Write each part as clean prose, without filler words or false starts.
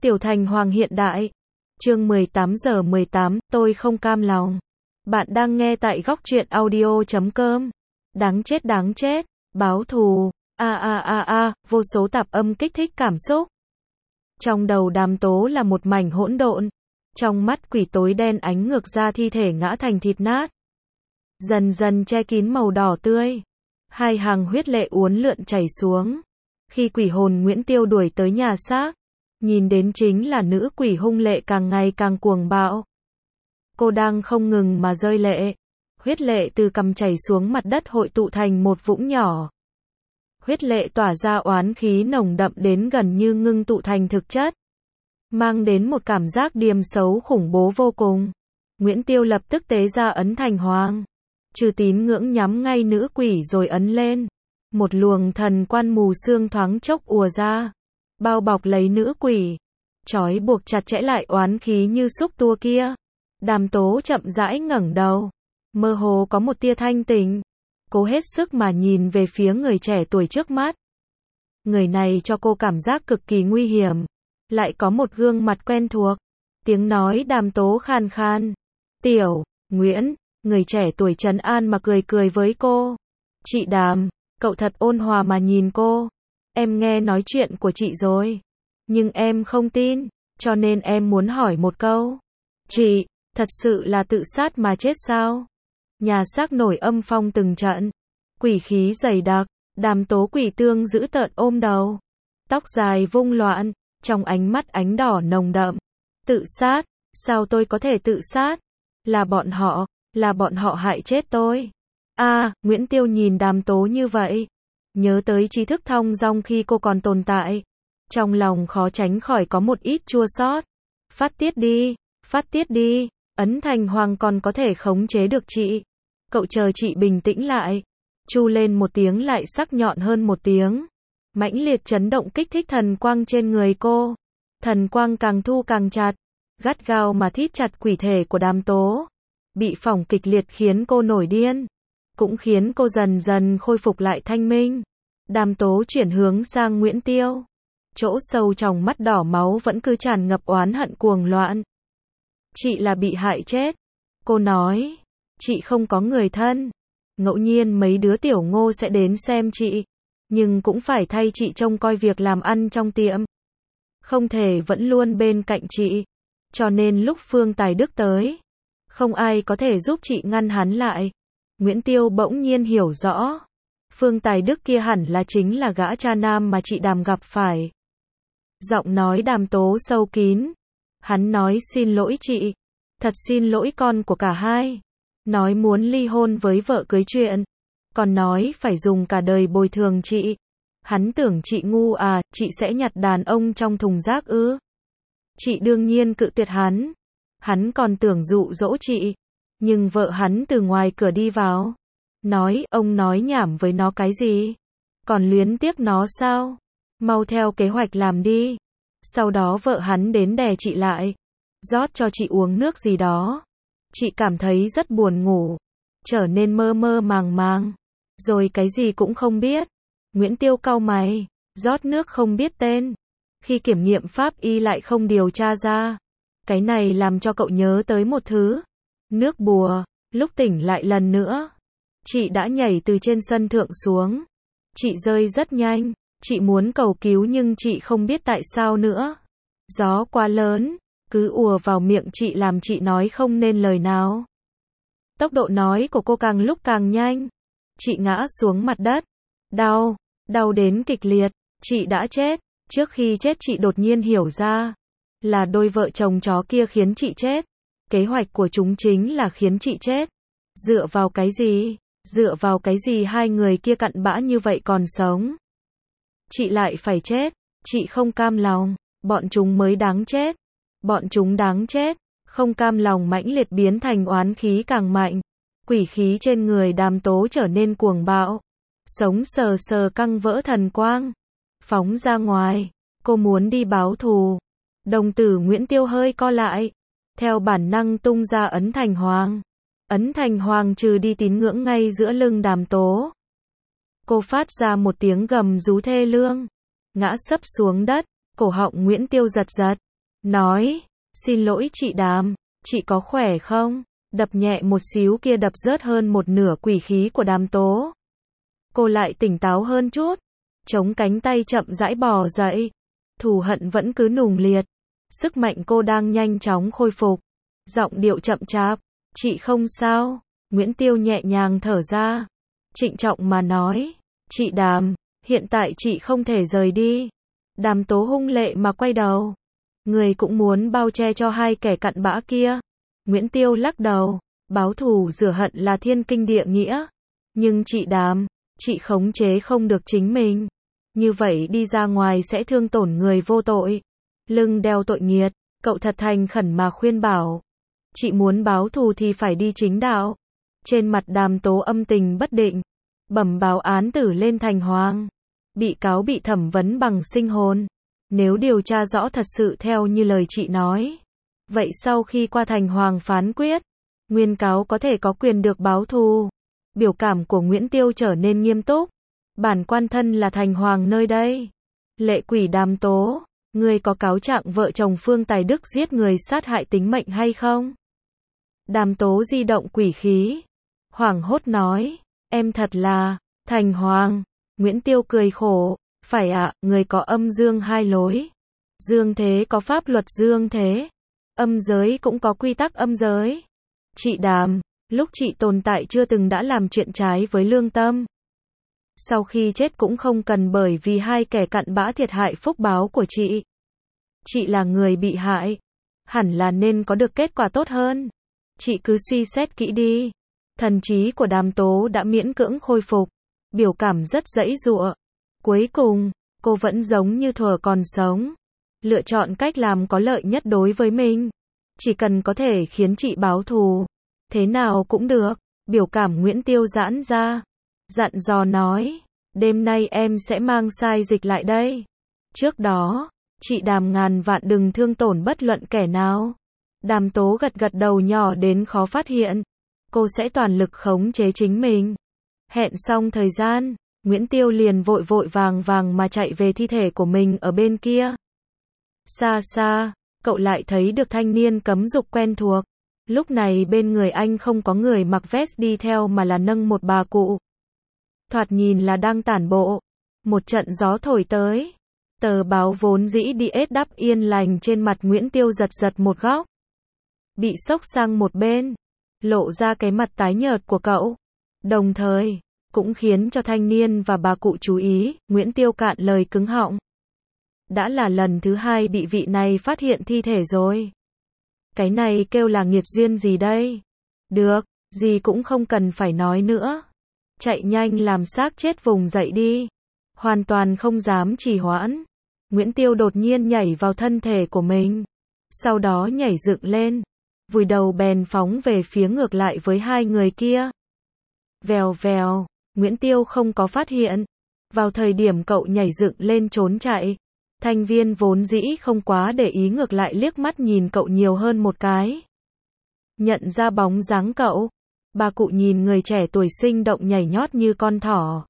Tiểu Thành Hoàng hiện đại. Chương 18:18, tôi không cam lòng. Bạn đang nghe tại góc truyện audio.com. Đáng chết, báo thù, vô số tạp âm kích thích cảm xúc. Trong đầu Đàm Tố là một mảnh hỗn độn, trong mắt quỷ tối đen ánh ngược ra thi thể ngã thành thịt nát. Dần dần che kín màu đỏ tươi, hai hàng huyết lệ uốn lượn chảy xuống. Khi quỷ hồn Nguyễn Tiêu đuổi tới nhà xác, nhìn đến chính là nữ quỷ hung lệ càng ngày càng cuồng bạo. Cô đang không ngừng mà rơi lệ. Huyết lệ từ cằm chảy xuống mặt đất hội tụ thành một vũng nhỏ. Huyết lệ tỏa ra oán khí nồng đậm đến gần như ngưng tụ thành thực chất, mang đến một cảm giác điềm xấu khủng bố vô cùng. Nguyễn Tiêu lập tức tế ra ấn Thành Hoàng. Trừ tín ngưỡng nhắm ngay nữ quỷ rồi ấn lên. Một luồng thần quan mù sương thoáng chốc ùa ra, bao bọc lấy nữ quỷ, trói buộc chặt chẽ lại oán khí như xúc tua kia. Đàm Tố chậm rãi ngẩng đầu, mơ hồ có một tia thanh tỉnh, cố hết sức mà nhìn về phía người trẻ tuổi trước mắt. Người này cho cô cảm giác cực kỳ nguy hiểm, lại có một gương mặt quen thuộc. Tiếng nói Đàm Tố khan khan. Tiểu Nguyễn, người trẻ tuổi trấn an mà cười cười với cô. Chị Đàm, cậu thật ôn hòa mà nhìn cô. Em nghe nói chuyện của chị rồi, nhưng em không tin, cho nên em muốn hỏi một câu. Chị, thật sự là tự sát mà chết sao? Nhà xác nổi âm phong từng trận, quỷ khí dày đặc. Đàm Tố quỷ tương dữ tợn ôm đầu, tóc dài vung loạn, trong ánh mắt ánh đỏ nồng đậm. Tự sát? Sao tôi có thể tự sát? Là bọn họ hại chết tôi. Nguyễn Tiêu nhìn Đàm Tố như vậy, nhớ tới tri thức thong dong khi cô còn tồn tại, trong lòng khó tránh khỏi có một ít chua xót. Phát tiết đi, ấn Thành Hoàng còn có thể khống chế được chị. Cậu chờ chị bình tĩnh lại. Chu lên một tiếng lại sắc nhọn hơn một tiếng, mãnh liệt chấn động kích thích thần quang trên người cô. Thần quang càng thu càng chặt, gắt gao mà thít chặt quỷ thể của Đàm Tố. Bị phỏng kịch liệt khiến cô nổi điên, cũng khiến cô dần dần khôi phục lại thanh minh. Đàm Tố chuyển hướng sang Nguyễn Tiêu, chỗ sâu trong mắt đỏ máu vẫn cứ tràn ngập oán hận cuồng loạn. Chị là bị hại chết. Cô nói, chị không có người thân. Ngẫu nhiên mấy đứa tiểu ngô sẽ đến xem chị, nhưng cũng phải thay chị trông coi việc làm ăn trong tiệm, không thể vẫn luôn bên cạnh chị. Cho nên lúc Phương Tài Đức tới, không ai có thể giúp chị ngăn hắn lại. Nguyễn Tiêu bỗng nhiên hiểu rõ, Phương Tài Đức kia hẳn là chính là gã cha nam mà chị Đàm gặp phải. Giọng nói Đàm Tố sâu kín. Hắn nói xin lỗi chị, thật xin lỗi con của cả hai. Nói muốn ly hôn với vợ cưới chuyện, còn nói phải dùng cả đời bồi thường chị. Hắn tưởng chị ngu à, chị sẽ nhặt đàn ông trong thùng rác ư? Chị đương nhiên cự tuyệt hắn. Hắn còn tưởng dụ dỗ chị, nhưng vợ hắn từ ngoài cửa đi vào, nói ông nói nhảm với nó cái gì? Còn luyến tiếc nó sao? Mau theo kế hoạch làm đi. Sau đó vợ hắn đến đè chị lại, rót cho chị uống nước gì đó. Chị cảm thấy rất buồn ngủ, trở nên mơ mơ màng màng, rồi cái gì cũng không biết. Nguyễn Tiêu cau mày, rót nước không biết tên. Khi kiểm nghiệm pháp y lại không điều tra ra. Cái này làm cho cậu nhớ tới một thứ. Nước bùa. Lúc tỉnh lại lần nữa, chị đã nhảy từ trên sân thượng xuống. Chị rơi rất nhanh. Chị muốn cầu cứu nhưng chị không biết tại sao nữa. Gió quá lớn, cứ ùa vào miệng chị làm chị nói không nên lời nào. Tốc độ nói của cô càng lúc càng nhanh. Chị ngã xuống mặt đất. Đau đến kịch liệt. Chị đã chết. Trước khi chết chị đột nhiên hiểu ra, là đôi vợ chồng chó kia khiến chị chết. Kế hoạch của chúng chính là khiến chị chết. Dựa vào cái gì hai người kia cặn bã như vậy còn sống? Chị lại phải chết. Chị không cam lòng. Bọn chúng mới đáng chết. Bọn chúng đáng chết. Không cam lòng mãnh liệt biến thành oán khí càng mạnh. Quỷ khí trên người Đàm Tố trở nên cuồng bạo. Sống sờ căng vỡ thần quang, phóng ra ngoài. Cô muốn đi báo thù. Đồng tử Nguyễn Tiêu hơi co lại, theo bản năng tung ra ấn Thành Hoàng. Ấn Thành Hoàng trừ đi tín ngưỡng ngay giữa lưng Đàm Tố. Cô phát ra một tiếng gầm rú thê lương, ngã sấp xuống đất. Cổ họng Nguyễn Tiêu giật giật, nói, xin lỗi chị Đàm, chị có khỏe không? Đập nhẹ một xíu kia đập rớt hơn một nửa quỷ khí của Đàm Tố. Cô lại tỉnh táo hơn chút, chống cánh tay chậm rãi bò dậy. Thù hận vẫn cứ nùng liệt. Sức mạnh cô đang nhanh chóng khôi phục. Giọng điệu chậm chạp, chị không sao. Nguyễn Tiêu nhẹ nhàng thở ra. Trịnh trọng mà nói, chị Đàm, hiện tại chị không thể rời đi. Đàm Tố hung lệ mà quay đầu. Người cũng muốn bao che cho hai kẻ cặn bã kia. Nguyễn Tiêu lắc đầu, báo thù rửa hận là thiên kinh địa nghĩa. Nhưng chị Đàm, chị khống chế không được chính mình. Như vậy đi ra ngoài sẽ thương tổn người vô tội. Lưng đeo tội nghiệt, cậu thật thành khẩn mà khuyên bảo. Chị muốn báo thù thì phải đi chính đạo. Trên mặt Đàm Tố âm tình bất định. Bẩm báo án tử lên thành hoàng. Bị cáo bị thẩm vấn bằng sinh hồn. Nếu điều tra rõ thật sự theo như lời chị nói. Vậy sau khi qua thành hoàng phán quyết, nguyên cáo có thể có quyền được báo thù. Biểu cảm của Nguyễn Tiêu trở nên nghiêm túc. Bản quan thân là thành hoàng nơi đây. Lệ quỷ Đàm Tố, ngươi có cáo trạng vợ chồng Phương Tài Đức giết người sát hại tính mệnh hay không? Đàm Tố di động quỷ khí. Hoảng hốt nói, em thật là, thành hoàng. Nguyễn Tiêu cười khổ, phải ạ, người có âm dương hai lối. Dương thế có pháp luật dương thế. Âm giới cũng có quy tắc âm giới. Chị Đàm, lúc chị tồn tại chưa từng đã làm chuyện trái với lương tâm. Sau khi chết cũng không cần bởi vì hai kẻ cặn bã thiệt hại phúc báo của chị. Chị là người bị hại. Hẳn là nên có được kết quả tốt hơn. Chị cứ suy xét kỹ đi. Thần trí của Đàm Tố đã miễn cưỡng khôi phục. Biểu cảm rất giãy giụa. Cuối cùng, cô vẫn giống như thuở còn sống. Lựa chọn cách làm có lợi nhất đối với mình. Chỉ cần có thể khiến chị báo thù. Thế nào cũng được. Biểu cảm Nguyễn Tiêu giãn ra. Dặn dò nói, đêm nay em sẽ mang sai dịch lại đây. Trước đó, chị Đàm ngàn vạn đừng thương tổn bất luận kẻ nào. Đàm Tố gật gật đầu nhỏ đến khó phát hiện. Cô sẽ toàn lực khống chế chính mình. Hẹn xong thời gian, Nguyễn Tiêu liền vội vội vàng vàng mà chạy về thi thể của mình ở bên kia. Xa xa, cậu lại thấy được thanh niên cấm dục quen thuộc. Lúc này bên người anh không có người mặc vest đi theo mà là nâng một bà cụ. Thoạt nhìn là đang tản bộ. Một trận gió thổi tới. Tờ báo vốn dĩ đi ết đắp yên lành trên mặt Nguyễn Tiêu giật giật một góc. Bị xốc sang một bên. Lộ ra cái mặt tái nhợt của cậu. Đồng thời, cũng khiến cho thanh niên và bà cụ chú ý. Nguyễn Tiêu cạn lời cứng họng. Đã là lần thứ hai bị vị này phát hiện thi thể rồi. Cái này kêu là nghiệt duyên gì đây? Được, gì cũng không cần phải nói nữa. Chạy nhanh làm xác chết vùng dậy đi. Hoàn toàn không dám trì hoãn. Nguyễn Tiêu đột nhiên nhảy vào thân thể của mình. Sau đó nhảy dựng lên. Vùi đầu bèn phóng về phía ngược lại với hai người kia. Vèo vèo, Nguyễn Tiêu không có phát hiện. Vào thời điểm cậu nhảy dựng lên trốn chạy. Thanh viên vốn dĩ không quá để ý ngược lại liếc mắt nhìn cậu nhiều hơn một cái. Nhận ra bóng dáng cậu. Bà cụ nhìn người trẻ tuổi sinh động nhảy nhót như con thỏ.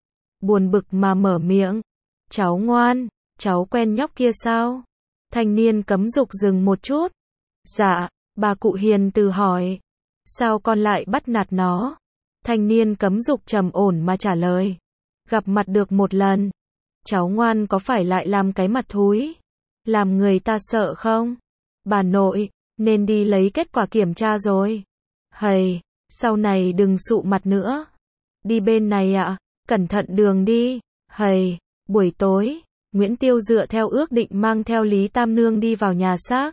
Buồn bực mà mở miệng. Cháu ngoan, cháu quen nhóc kia sao? Thanh niên cấm dục dừng một chút. Dạ, bà cụ hiền từ hỏi. Sao con lại bắt nạt nó? Thanh niên cấm dục trầm ổn mà trả lời. Gặp mặt được một lần. Cháu ngoan có phải lại làm cái mặt thúi? Làm người ta sợ không? Bà nội, nên đi lấy kết quả kiểm tra rồi. Hầy, sau này đừng sụ mặt nữa. Đi bên này ạ, cẩn thận đường đi. Hầy, buổi tối, Nguyễn Tiêu dựa theo ước định mang theo Lý Tam Nương đi vào nhà xác.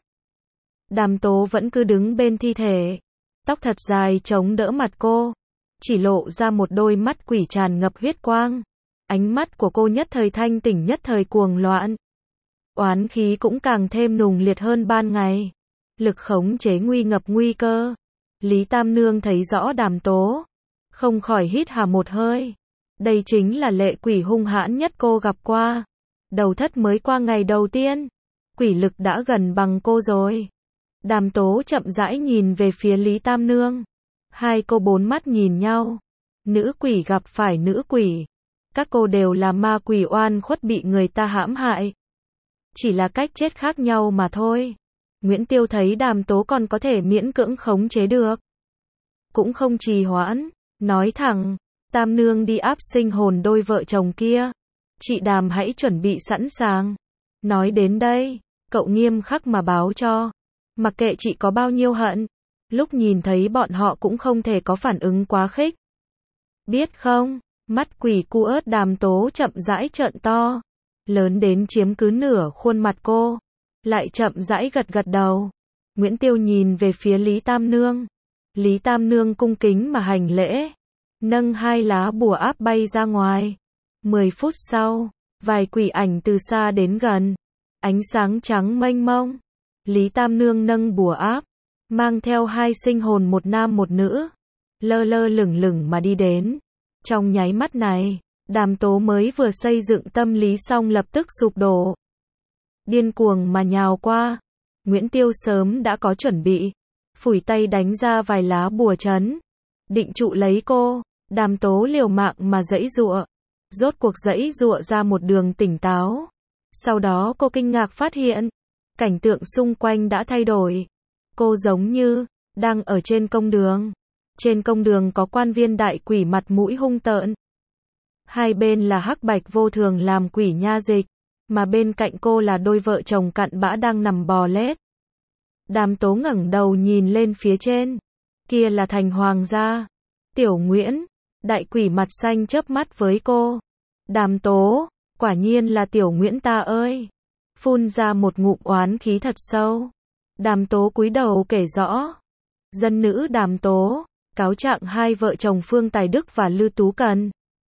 Đàm Tố vẫn cứ đứng bên thi thể. Tóc thật dài chống đỡ mặt cô. Chỉ lộ ra một đôi mắt quỷ tràn ngập huyết quang. Ánh mắt của cô nhất thời thanh tỉnh nhất thời cuồng loạn. Oán khí cũng càng thêm nùng liệt hơn ban ngày. Lực khống chế nguy ngập nguy cơ. Lý Tam Nương thấy rõ Đàm Tố. Không khỏi hít hà một hơi. Đây chính là lệ quỷ hung hãn nhất cô gặp qua. Đầu thất mới qua ngày đầu tiên. Quỷ lực đã gần bằng cô rồi. Đàm Tố chậm rãi nhìn về phía Lý Tam Nương. Hai cô bốn mắt nhìn nhau. Nữ quỷ gặp phải nữ quỷ. Các cô đều là ma quỷ oan khuất bị người ta hãm hại. chỉ là cách chết khác nhau mà thôi. Nguyễn Tiêu thấy Đàm Tố còn có thể miễn cưỡng khống chế được, cũng không trì hoãn, nói thẳng, Tam nương đi áp sinh hồn đôi vợ chồng kia. Chị Đàm hãy chuẩn bị sẵn sàng. Nói đến đây, cậu nghiêm khắc mà báo cho. Mặc kệ chị có bao nhiêu hận, lúc nhìn thấy bọn họ cũng không thể có phản ứng quá khích. Biết không, mắt quỷ cu ớt Đàm Tố chậm rãi trợn to, lớn đến chiếm cứ nửa khuôn mặt cô, lại chậm rãi gật gật đầu. Nguyễn Tiêu nhìn về phía Lý Tam Nương. Lý Tam Nương cung kính mà hành lễ, nâng 2 lá bùa áp bay ra ngoài. 10 phút sau, vài quỷ ảnh từ xa đến gần, ánh sáng trắng mênh mông. Lý Tam Nương nâng bùa áp, mang theo 2 sinh hồn một nam một nữ, lơ lơ lửng lửng mà đi đến. Trong nháy mắt này, Đàm Tố mới vừa xây dựng tâm lý xong lập tức sụp đổ, điên cuồng mà nhào qua. Nguyễn Tiêu sớm đã có chuẩn bị, phủi tay đánh ra vài lá bùa trấn, định trụ lấy cô. Đàm Tố liều mạng mà giãy giụa, rốt cuộc giãy giụa ra một đường tỉnh táo. Sau đó cô kinh ngạc phát hiện, cảnh tượng xung quanh đã thay đổi. Cô giống như đang ở trên công đường. Trên công đường có quan viên đại quỷ mặt mũi hung tợn. Hai bên là hắc bạch vô thường làm quỷ nha dịch, mà bên cạnh cô là đôi vợ chồng cặn bã đang nằm bò lết. Đàm Tố ngẩng đầu nhìn lên phía trên, kia là thành hoàng gia. Tiểu Nguyễn, đại quỷ mặt xanh chớp mắt với cô. Đàm Tố, quả nhiên là Tiểu Nguyễn ta ơi. Phun ra một ngụm oán khí thật sâu. Đàm Tố cúi đầu kể rõ. Dân nữ Đàm Tố, cáo trạng 2 vợ chồng Phương Tài Đức và Lư Tú Cần.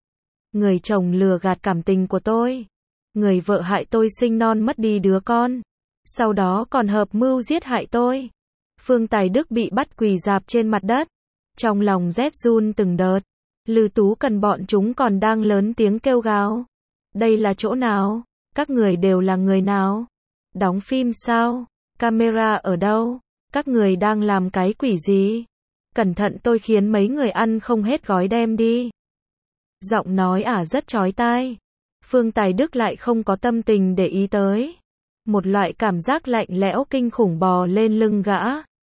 Người chồng lừa gạt cảm tình của tôi. Người vợ hại tôi sinh non mất đi đứa con. Sau đó còn hợp mưu giết hại tôi. Phương Tài Đức bị bắt quỳ rạp trên mặt đất, trong lòng rét run từng đợt. Lư Tú Cần bọn chúng còn đang lớn tiếng kêu gào. Đây là chỗ nào? Các người đều là người nào? Đóng phim sao? Camera ở đâu? Các người đang làm cái quỷ gì? Cẩn thận tôi khiến mấy người ăn không hết gói đem đi. Giọng nói rất chói tai. Phương Tài Đức lại không có tâm tình để ý tới. Một loại cảm giác lạnh lẽo kinh khủng bò lên lưng gã,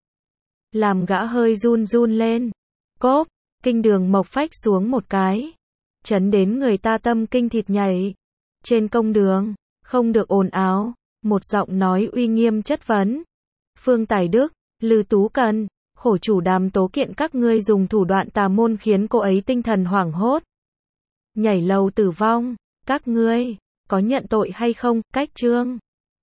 làm gã hơi run run lên. Cốp, kinh đường mộc phách xuống một cái, chấn đến người ta tâm kinh thịt nhảy. Trên công đường, không được ồn ào, một giọng nói uy nghiêm chất vấn. Phương Tài Đức, Lư Tú Cần, khổ chủ Đàm Tố kiện các ngươi dùng thủ đoạn tà môn khiến cô ấy tinh thần hoảng hốt, nhảy lầu tử vong. Các ngươi có nhận tội hay không? Cách chương